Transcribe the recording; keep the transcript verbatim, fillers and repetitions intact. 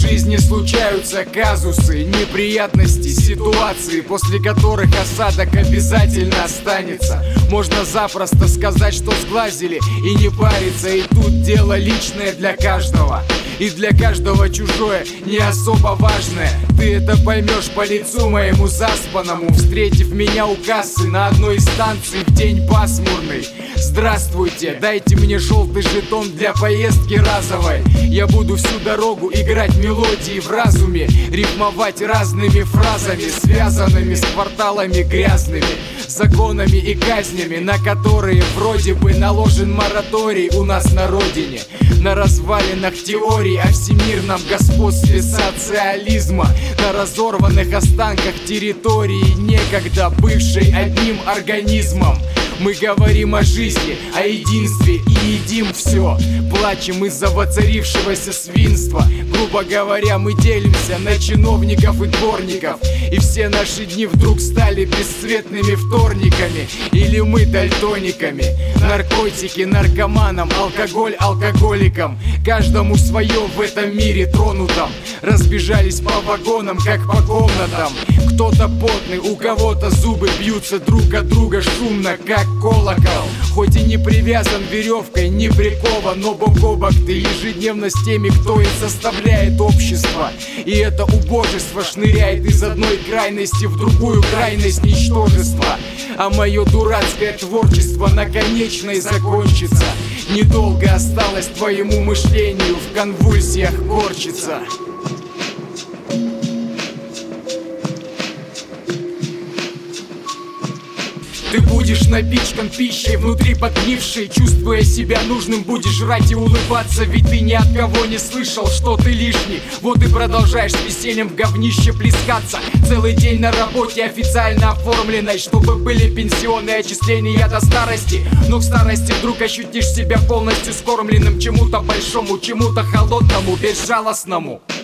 жизни случаются казусы, неприятности, ситуации, после которых осадок обязательно останется. Можно запросто сказать, что сглазили, и не париться. И тут дело личное для каждого, и для каждого чужое, не особо важное. Ты это поймешь по лицу моему заспанному, встретив меня у кассы на одной из станций в день пасмурный. Здравствуйте, дайте мне желтый жетон для поездки разовой. Я буду всю дорогу играть мелодии в разуме, рифмовать разными фразами, связанными с кварталами грязными, законами и казнями, на которые вроде бы наложен мораторий у нас на родине. На развалинах теорий о всемирном господстве социализма, на разорванных останках территории, некогда бывшей одним организмом. Мы говорим о жизни, о единстве и едим все. Плачем из-за воцарившегося свинства. Грубо говоря, мы делимся на чиновников и дворников, и все наши дни вдруг стали бесцветными вторниками. Или мы дальтониками. Наркотики наркоманам, алкоголь алкоголикам. Каждому свое в этом мире тронутом. Разбежались по вагонам, как по комнатам. Кто-то потный, у кого-то зубы бьются друг от друга шумно, как колокол. Хоть и не привязан веревкой, не прикован, но бок о бок ты ежедневно с теми, кто и составляет общество. И это убожество шныряет из одной крайности в другую крайность ничтожества. А мое дурацкое творчество наконечно и закончится. Недолго осталось твоему мышлению в конвульсиях корчиться. Ты будешь напичкан пищей, внутри подгнившей, чувствуя себя нужным, будешь жрать и улыбаться, ведь ты ни от кого не слышал, что ты лишний. Вот и продолжаешь с весельем в говнище плескаться, целый день на работе официально оформленной, чтобы были пенсионные отчисления до старости. Но в старости вдруг ощутишь себя полностью скормленным чему-то большому, чему-то холодному, безжалостному.